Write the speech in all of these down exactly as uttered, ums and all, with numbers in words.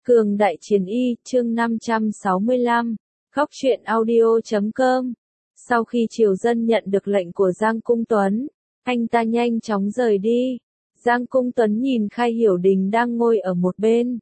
Cường Đại Chiến Y, chương năm trăm sáu mươi lăm, Góc truyện audio chấm com. Sau khi Triều Dân nhận được lệnh của Giang Cung Tuấn, anh ta nhanh chóng rời đi. Giang Cung Tuấn nhìn Khai Hiểu Đình đang ngồi ở một bên.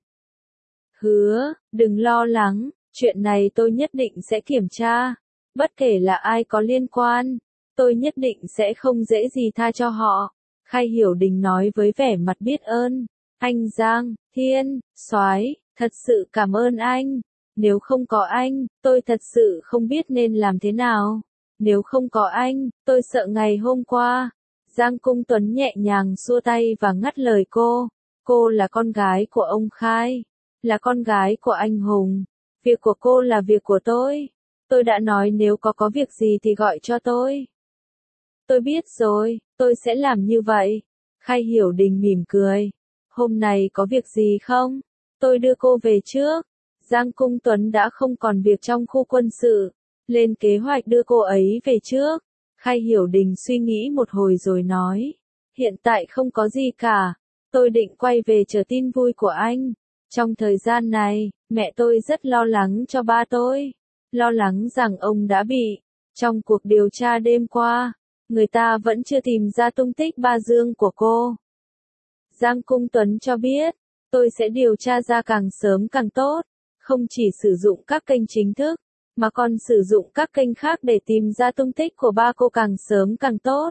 Hứa, đừng lo lắng, chuyện này tôi nhất định sẽ kiểm tra. Bất kể là ai có liên quan, tôi nhất định sẽ không dễ gì tha cho họ. Khai Hiểu Đình nói với vẻ mặt biết ơn. Anh Giang, Thiên, Soái, thật sự cảm ơn anh. Nếu không có anh, tôi thật sự không biết nên làm thế nào. Nếu không có anh, tôi sợ ngày hôm qua. Giang Cung Tuấn nhẹ nhàng xua tay và ngắt lời cô. Cô là con gái của ông Khai, là con gái của anh Hùng. Việc của cô là việc của tôi. Tôi đã nói nếu có có việc gì thì gọi cho tôi. Tôi biết rồi, tôi sẽ làm như vậy. Khai Hiểu Đình mỉm cười. Hôm nay có việc gì không? Tôi đưa cô về trước. Giang Cung Tuấn đã không còn việc trong khu quân sự, lên kế hoạch đưa cô ấy về trước. Khai Hiểu Đình suy nghĩ một hồi rồi nói. Hiện tại không có gì cả. Tôi định quay về chờ tin vui của anh. Trong thời gian này, mẹ tôi rất lo lắng cho ba tôi. Lo lắng rằng ông đã bị. Trong cuộc điều tra đêm qua, người ta vẫn chưa tìm ra tung tích ba Dương của cô. Giang Cung Tuấn cho biết, tôi sẽ điều tra ra càng sớm càng tốt. Không chỉ sử dụng các kênh chính thức, mà còn sử dụng các kênh khác để tìm ra tung tích của ba cô càng sớm càng tốt.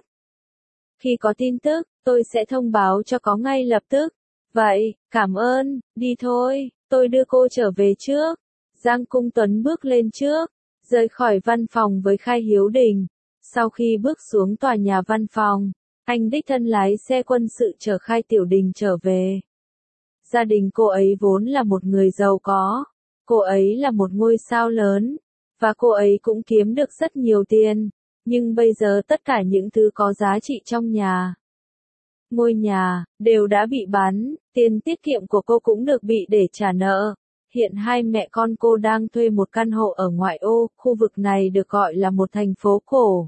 Khi có tin tức, tôi sẽ thông báo cho có ngay lập tức. Vậy, cảm ơn, đi thôi, tôi đưa cô trở về trước. Giang Cung Tuấn bước lên trước, rời khỏi văn phòng với Khai Hiếu Đình. Sau khi bước xuống tòa nhà văn phòng, anh đích thân lái xe quân sự chở Khai Tiểu Đình trở về. Gia đình cô ấy vốn là một người giàu có. Cô ấy là một ngôi sao lớn, và cô ấy cũng kiếm được rất nhiều tiền, nhưng bây giờ tất cả những thứ có giá trị trong nhà, ngôi nhà, đều đã bị bán, tiền tiết kiệm của cô cũng được bị để trả nợ. Hiện hai mẹ con cô đang thuê một căn hộ ở ngoại ô, khu vực này được gọi là một thành phố cổ.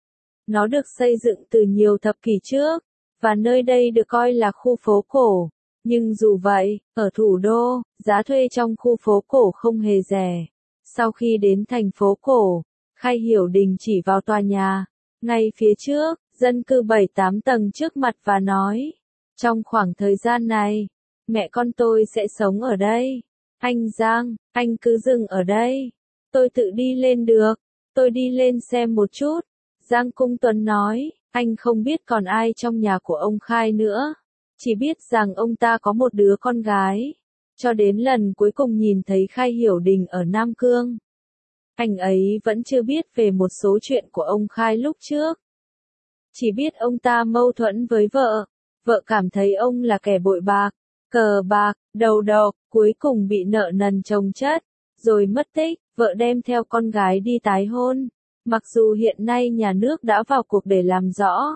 Nó được xây dựng từ nhiều thập kỷ trước, và nơi đây được coi là khu phố cổ. Nhưng dù vậy, ở thủ đô, giá thuê trong khu phố cổ không hề rẻ. Sau khi đến thành phố cổ, Khai Hiểu Đình chỉ vào tòa nhà, ngay phía trước, dân cư bảy tám tầng trước mặt và nói. Trong khoảng thời gian này, mẹ con tôi sẽ sống ở đây. Anh Giang, anh cứ dừng ở đây. Tôi tự đi lên được. Tôi đi lên xem một chút. Giang Cung Tuấn nói, anh không biết còn ai trong nhà của ông Khai nữa. Chỉ biết rằng ông ta có một đứa con gái. Cho đến lần cuối cùng nhìn thấy Khai Hiểu Đình ở Nam Cương, anh ấy vẫn chưa biết về một số chuyện của ông Khai lúc trước. Chỉ biết ông ta mâu thuẫn với vợ. Vợ cảm thấy ông là kẻ bội bạc, cờ bạc, đầu độc, cuối cùng bị nợ nần chồng chất, rồi mất tích. Vợ đem theo con gái đi tái hôn. Mặc dù hiện nay nhà nước đã vào cuộc để làm rõ.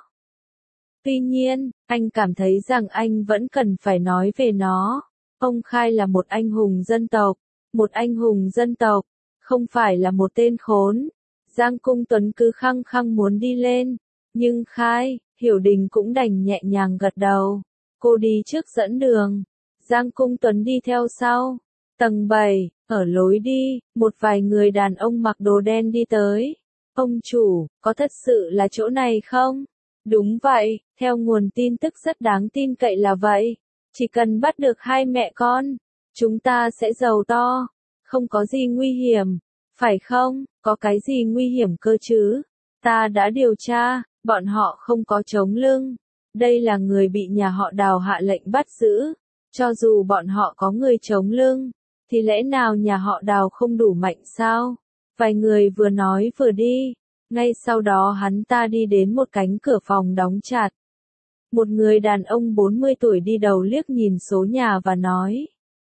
Tuy nhiên, anh cảm thấy rằng anh vẫn cần phải nói về nó. Ông Khai là một anh hùng dân tộc. Một anh hùng dân tộc, không phải là một tên khốn. Giang Cung Tuấn cứ khăng khăng muốn đi lên. Nhưng Khai, Hiểu Đình cũng đành nhẹ nhàng gật đầu. Cô đi trước dẫn đường. Giang Cung Tuấn đi theo sau. Tầng bảy, ở lối đi, một vài người đàn ông mặc đồ đen đi tới. Ông chủ, có thật sự là chỗ này không? Đúng vậy, theo nguồn tin tức rất đáng tin cậy là vậy. Chỉ cần bắt được hai mẹ con, chúng ta sẽ giàu to. Không có gì nguy hiểm, phải không? Có cái gì nguy hiểm cơ chứ? Ta đã điều tra, bọn họ không có chống lưng. Đây là người bị nhà họ Đào hạ lệnh bắt giữ. Cho dù bọn họ có người chống lưng, thì lẽ nào nhà họ Đào không đủ mạnh sao? Vài người vừa nói vừa đi. Ngay sau đó hắn ta đi đến một cánh cửa phòng đóng chặt. Một người đàn ông bốn mươi tuổi đi đầu liếc nhìn số nhà và nói.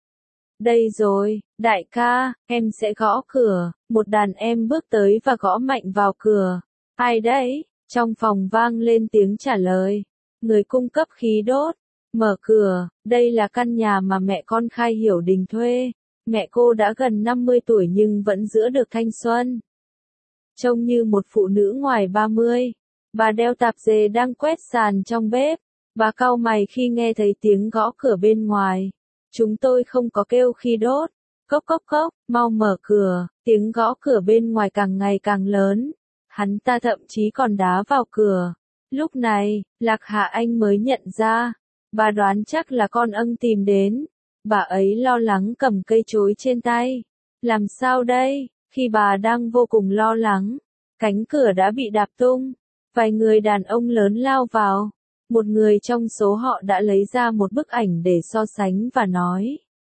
Đây rồi, đại ca, em sẽ gõ cửa. Một đàn em bước tới và gõ mạnh vào cửa. Ai đấy? Trong phòng vang lên tiếng trả lời. Người cung cấp khí đốt. Mở cửa, đây là căn nhà mà mẹ con Khai Hiểu Đình thuê. Mẹ cô đã gần năm mươi tuổi nhưng vẫn giữ được thanh xuân. Trông như một phụ nữ ngoài ba mươi. Bà đeo tạp dề đang quét sàn trong bếp. Bà cau mày khi nghe thấy tiếng gõ cửa bên ngoài. chúng tôi không có kêu khi đốt. Cốc cốc cốc, mau mở cửa, tiếng gõ cửa bên ngoài càng ngày càng lớn. Hắn ta thậm chí còn đá vào cửa. Lúc này, Lạc Hạ Anh mới nhận ra, bà đoán chắc là con âng tìm đến. Bà ấy lo lắng cầm cây chối trên tay. Làm sao đây? Khi bà đang vô cùng lo lắng, cánh cửa đã bị đạp tung. Vài người đàn ông lớn lao vào. Một người trong số họ đã lấy ra một bức ảnh để so sánh và nói.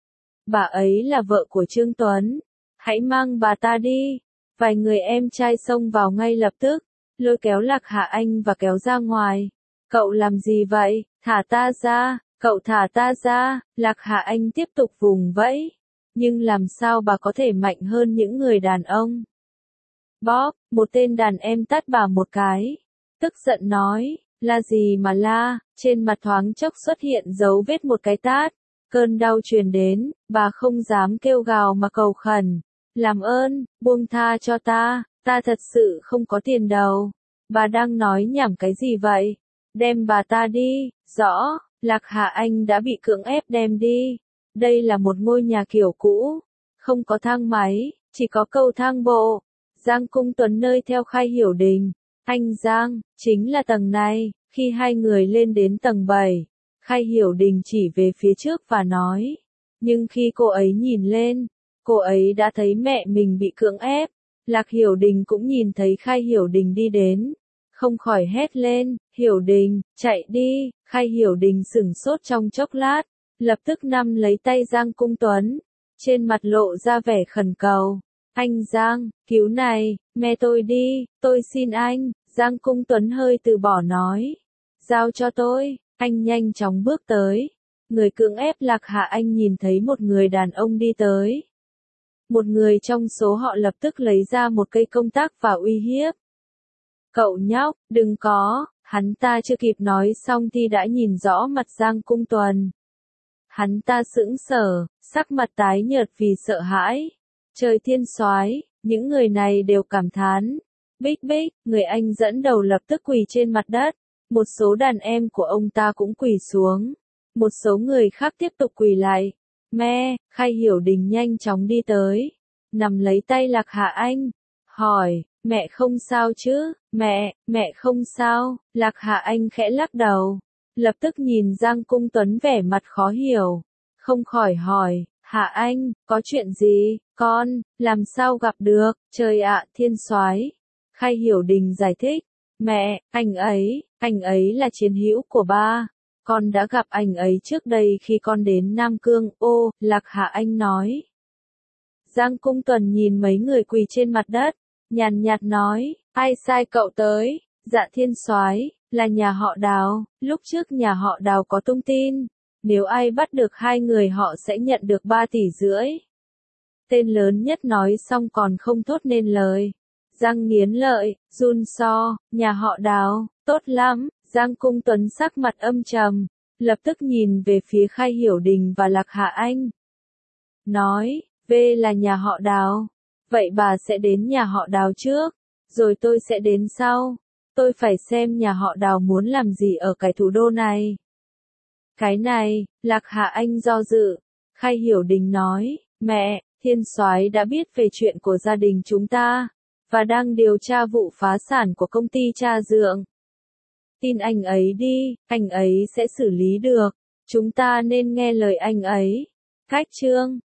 Bà ấy là vợ của Trương Tuấn. Hãy mang bà ta đi. Vài người em trai xông vào ngay lập tức, lôi kéo Lạc Hạ Anh và kéo ra ngoài. Cậu làm gì vậy? Thả ta ra, cậu thả ta ra. Lạc Hạ Anh tiếp tục vùng vẫy. Nhưng làm sao bà có thể mạnh hơn những người đàn ông? Bob, một tên đàn em tát bà một cái. Tức giận nói, la gì mà la, trên mặt thoáng chốc xuất hiện dấu vết một cái tát. Cơn đau truyền đến, bà không dám kêu gào mà cầu khẩn. Làm ơn, buông tha cho ta, ta thật sự không có tiền đâu. Bà đang nói nhảm cái gì vậy? Đem bà ta đi, rõ, Lạc Hạ Anh đã bị cưỡng ép đem đi. Đây là một ngôi nhà kiểu cũ, không có thang máy, chỉ có cầu thang bộ. Giang Cung Tuấn nơi theo Khai Hiểu Đình. Anh Giang, chính là tầng này. Khi hai người lên đến tầng bảy, Khai Hiểu Đình chỉ về phía trước và nói. Nhưng khi cô ấy nhìn lên, cô ấy đã thấy mẹ mình bị cưỡng ép. Lạc Hiểu Đình cũng nhìn thấy Khai Hiểu Đình đi đến. Không khỏi hét lên, Hiểu Đình, chạy đi. Khai Hiểu Đình sửng sốt trong chốc lát, lập tức nắm lấy tay Giang Cung Tuấn. Trên mặt lộ ra vẻ khẩn cầu. Anh Giang, cứu này, mẹ tôi đi, tôi xin anh. Giang Cung Tuấn hơi từ bỏ nói. Giao cho tôi, anh nhanh chóng bước tới. Người cưỡng ép Lạc Hạ Anh nhìn thấy một người đàn ông đi tới. Một người trong số họ lập tức lấy ra một cây công tắc và uy hiếp. Cậu nhóc, đừng có, hắn ta chưa kịp nói xong thì đã nhìn rõ mặt Giang Cung Tuấn. Hắn ta sững sờ, sắc mặt tái nhợt vì sợ hãi. Trời thiên soái, những người này đều cảm thán. Bích Bích, người anh dẫn đầu lập tức quỳ trên mặt đất. Một số đàn em của ông ta cũng quỳ xuống. Một số người khác tiếp tục quỳ lại. Mẹ, Khai Hiểu Đình nhanh chóng đi tới. Nắm lấy tay Lạc Hạ Anh. Hỏi, mẹ không sao chứ? Mẹ, mẹ không sao. Lạc Hạ Anh khẽ lắc đầu. Lập tức nhìn Giang Cung Tuấn vẻ mặt khó hiểu. Không khỏi hỏi, Hạ Anh, có chuyện gì? Con, làm sao gặp được? Trời ạ, thiên soái. Khai Hiểu Đình giải thích. Mẹ, anh ấy, anh ấy là chiến hữu của ba. Con đã gặp anh ấy trước đây khi con đến Nam Cương. Ô, Lạc Hạ Anh nói. Giang Cung Tuấn nhìn mấy người quỳ trên mặt đất, nhàn nhạt nói, ai sai cậu tới? Dạ thiên soái, là nhà họ Đào. Lúc trước nhà họ Đào có tung tin, nếu ai bắt được hai người họ sẽ nhận được ba tỷ rưỡi. Tên lớn nhất nói xong còn không thốt nên lời. Giang nghiến lợi, run so, nhà họ Đào, tốt lắm. Giang Cung Tuấn sắc mặt âm trầm, lập tức nhìn về phía Khai Hiểu Đình và Lạc Hạ Anh. Nói, V là nhà họ Đào. Vậy bà sẽ đến nhà họ Đào trước, rồi tôi sẽ đến sau. Tôi phải xem nhà họ Đào muốn làm gì ở cái thủ đô này. Cái này, Lạc Hạ Anh do dự. Khai Hiểu Đình nói, mẹ, thiên soái đã biết về chuyện của gia đình chúng ta, và đang điều tra vụ phá sản của công ty Cha Dượng. Tin anh ấy đi, anh ấy sẽ xử lý được. Chúng ta nên nghe lời anh ấy. Cách chương